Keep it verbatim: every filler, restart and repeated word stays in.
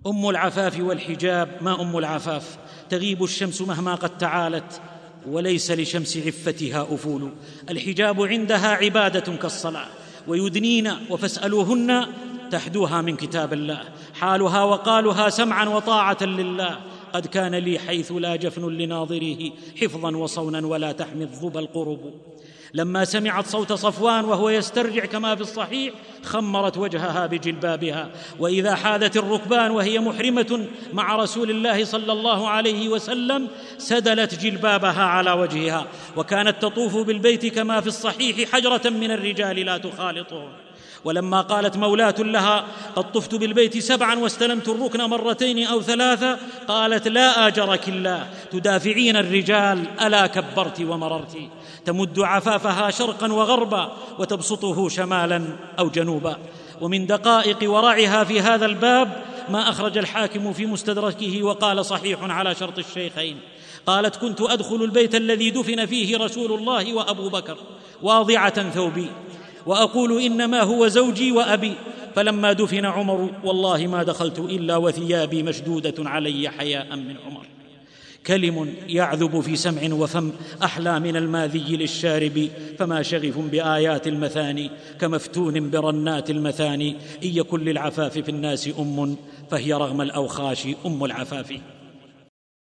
أم العفاف والحجاب. ما أم العفاف؟ تغيب الشمس مهما قد تعالت، وليس لشمس عفتها أفول. الحجاب عندها عبادة كالصلاة، ويدنين وفاسألوهن تحدوها من كتاب الله. حالها وقالها سمعا وطاعة لله. قد كان لي حيث لا جفن لناظره حفظا وصونا ولا تحمي الظبى القرب. لما سمعت صوت صفوان وهو يسترجع كما في الصحيح خمرت وجهها بجلبابها. وإذا حاذت الركبان وهي محرمة مع رسول الله صلى الله عليه وسلم سدلت جلبابها على وجهها. وكانت تطوف بالبيت كما في الصحيح حجرة من الرجال لا تخالطهم. ولما قالت مولاة لها قد طفت بالبيت سبعا واستلمت الركن مرتين أو ثلاثة، قالت لا آجرك الله، تدافعين الرجال، ألا كبرت ومررت. تمد عفافها شرقا وغربا وتبسطه شمالا أو جنوبا. ومن دقائق ورعها في هذا الباب ما أخرج الحاكم في مستدركه وقال صحيح على شرط الشيخين. قالت كنت أدخل البيت الذي دفن فيه رسول الله وأبو بكر واضعة ثوبي وأقول إنما هو زوجي وأبي، فلما دفن عمر والله ما دخلت إلا وثيابي مشدودة علي حياء من عمر. كلم يعذب في سمع وفم أحلى من الماذي للشارب، فما شغف بآيات المثاني كمفتون برنات المثاني. إن يكن للعفاف في الناس أم فهي رغم الأوخاش أم العفاف.